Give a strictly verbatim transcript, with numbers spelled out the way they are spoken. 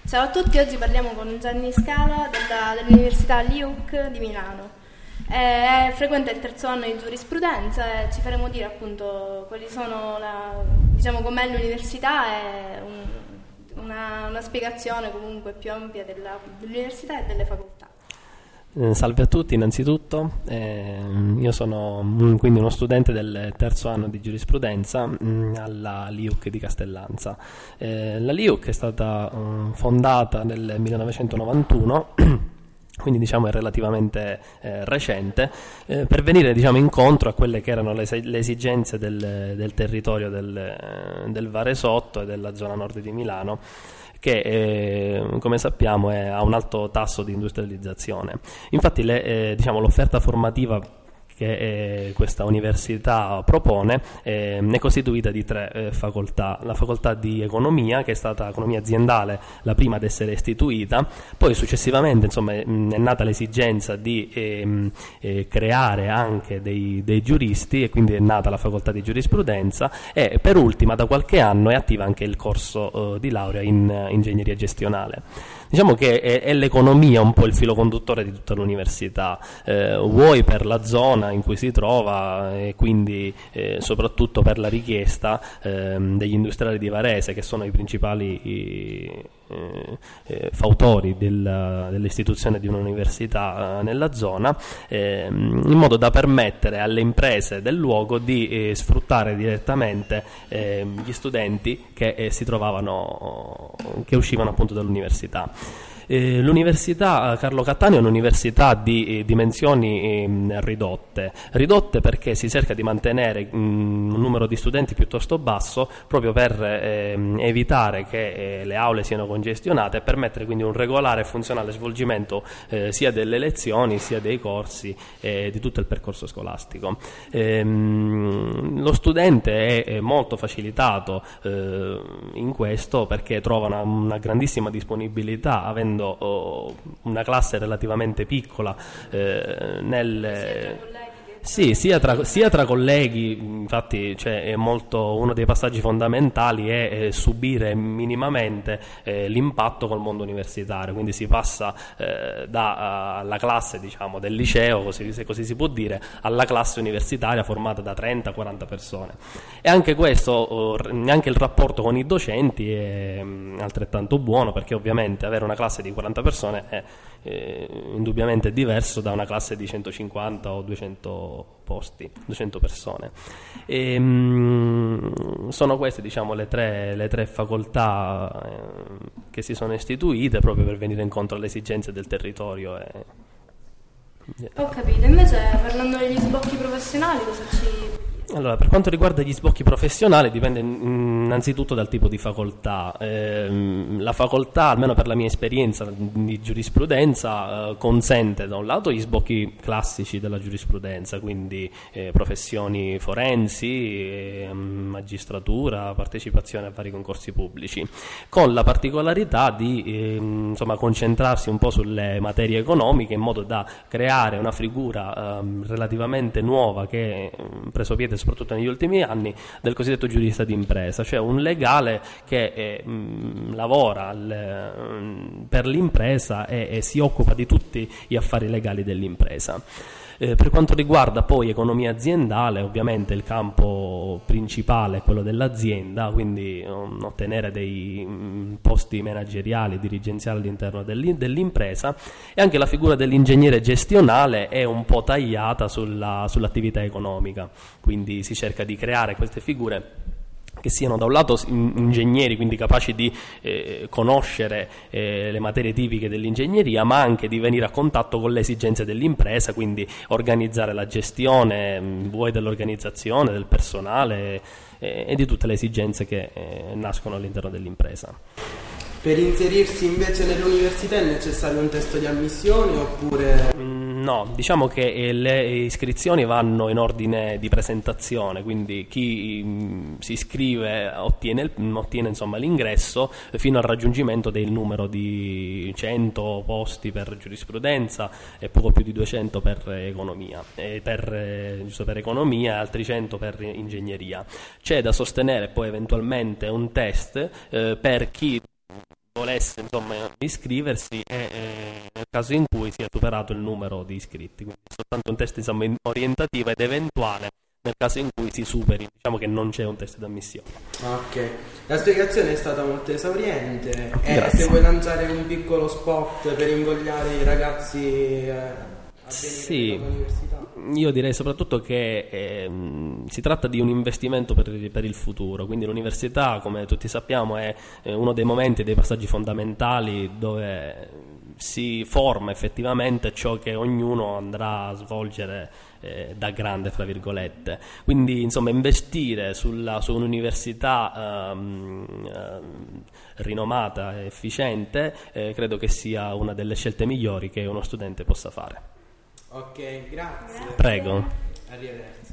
Ciao a tutti, oggi parliamo con Gianni Scala della, dell'Università L I U C di Milano. È frequenta il terzo anno di giurisprudenza e ci faremo dire appunto quali sono, la, diciamo com'è l'università e un, una, una spiegazione comunque più ampia della, dell'università e delle facoltà. Eh, salve a tutti innanzitutto, eh, io sono un, quindi uno studente del terzo anno di giurisprudenza mh, alla L I U C di Castellanza. Eh, la L I U C è stata uh, fondata nel millenovecentonovantuno, quindi diciamo è relativamente eh, recente, eh, per venire diciamo incontro a quelle che erano le, le esigenze del, del territorio del, del Varesotto e della zona nord di Milano, che eh, come sappiamo è, ha un alto tasso di industrializzazione. Infatti le, eh, diciamo, l'offerta formativa che eh, questa università propone eh, è costituita di tre eh, facoltà: la facoltà di economia, che è stata economia aziendale la prima ad essere istituita, poi successivamente insomma è, è nata l'esigenza di eh, eh, creare anche dei, dei giuristi, e quindi è nata la facoltà di giurisprudenza, e per ultima da qualche anno è attiva anche il corso eh, di laurea in uh, ingegneria gestionale. Diciamo che è, è l'economia un po' il filo conduttore di tutta l'università, eh, vuoi per la zona in cui si trova e quindi eh, soprattutto per la richiesta eh, degli industriali di Varese, che sono i principali i, eh, eh, fautori del, dell'istituzione di un'università eh, nella zona, eh, in modo da permettere alle imprese del luogo di eh, sfruttare direttamente eh, gli studenti che eh, si trovavano, che uscivano appunto dall'università. Eh, l'università Carlo Cattaneo è un'università di eh, dimensioni eh, ridotte, ridotte perché si cerca di mantenere mh, un numero di studenti piuttosto basso, proprio per eh, evitare che eh, le aule siano congestionate e permettere quindi un regolare e funzionale svolgimento eh, sia delle lezioni sia dei corsi e eh, di tutto il percorso scolastico. Ehm, lo studente è, è molto facilitato eh, in questo, perché trova una, una grandissima disponibilità, avendo una classe relativamente piccola eh, nel, sì, sia tra, sia tra colleghi. Infatti cioè, è molto, uno dei passaggi fondamentali è, è subire minimamente eh, l'impatto col mondo universitario, quindi si passa eh, dalla classe diciamo del liceo, così, se così si può dire, alla classe universitaria formata da trenta quaranta persone, e anche questo, anche il rapporto con i docenti è altrettanto buono, perché ovviamente avere una classe di quaranta persone è eh, indubbiamente diverso da una classe di centocinquanta o duecento posti, duecento persone. E, mh, sono queste diciamo le tre, le tre facoltà eh, che si sono istituite proprio per venire incontro alle esigenze del territorio. E, yeah. Ho capito. Invece, parlando degli sbocchi professionali, cosa ci... Allora, per quanto riguarda gli sbocchi professionali, dipende innanzitutto dal tipo di facoltà. Eh, la facoltà, almeno per la mia esperienza di giurisprudenza, eh, consente da un lato gli sbocchi classici della giurisprudenza, quindi eh, professioni forensi, eh, magistratura, partecipazione a vari concorsi pubblici, con la particolarità di eh, insomma, concentrarsi un po' sulle materie economiche, in modo da creare una figura eh, relativamente nuova che eh, preso piede soprattutto negli ultimi anni, del cosiddetto giurista d'impresa, cioè un legale che eh, mh, lavora al, mh, per l'impresa e, e si occupa di tutti gli affari legali dell'impresa. Eh, per quanto riguarda poi economia aziendale, ovviamente il campo principale è quello dell'azienda, quindi um, ottenere dei um, posti manageriali, dirigenziali all'interno dell'impresa, e anche la figura dell'ingegnere gestionale è un po' tagliata sulla, sull'attività economica, quindi si cerca di creare queste figure che siano da un lato ingegneri, quindi capaci di eh, conoscere eh, le materie tipiche dell'ingegneria, ma anche di venire a contatto con le esigenze dell'impresa, quindi organizzare la gestione, mh, vuoi dell'organizzazione, del personale eh, e di tutte le esigenze che eh, nascono all'interno dell'impresa. Per inserirsi invece nell'università è necessario un test di ammissione oppure... No, diciamo che eh, le iscrizioni vanno in ordine di presentazione, quindi chi mh, si iscrive ottiene, ottiene insomma, l'ingresso fino al raggiungimento del numero di cento posti per giurisprudenza e poco più di duecento per economia, e per, eh, giusto per economia e altri cento per ingegneria. C'è da sostenere poi eventualmente un test eh, per chi volesse insomma iscriversi e eh, nel caso in cui sia superato il numero di iscritti, quindi è soltanto un test insomma orientativo ed eventuale nel caso in cui si superi, diciamo che non c'è un test d'ammissione. Ok, la spiegazione è stata molto esauriente. E Grazie. se vuoi lanciare un piccolo spot per invogliare i ragazzi eh, a venire Sì. all'università? Io direi soprattutto che ehm, si tratta di un investimento per, per il futuro, quindi l'università, come tutti sappiamo, è eh, uno dei momenti, dei passaggi fondamentali dove si forma effettivamente ciò che ognuno andrà a svolgere eh, da grande, fra virgolette. Quindi insomma investire sulla, su un'università ehm, ehm, rinomata e efficiente eh, credo che sia una delle scelte migliori che uno studente possa fare. Ok, grazie. Prego. Arrivederci.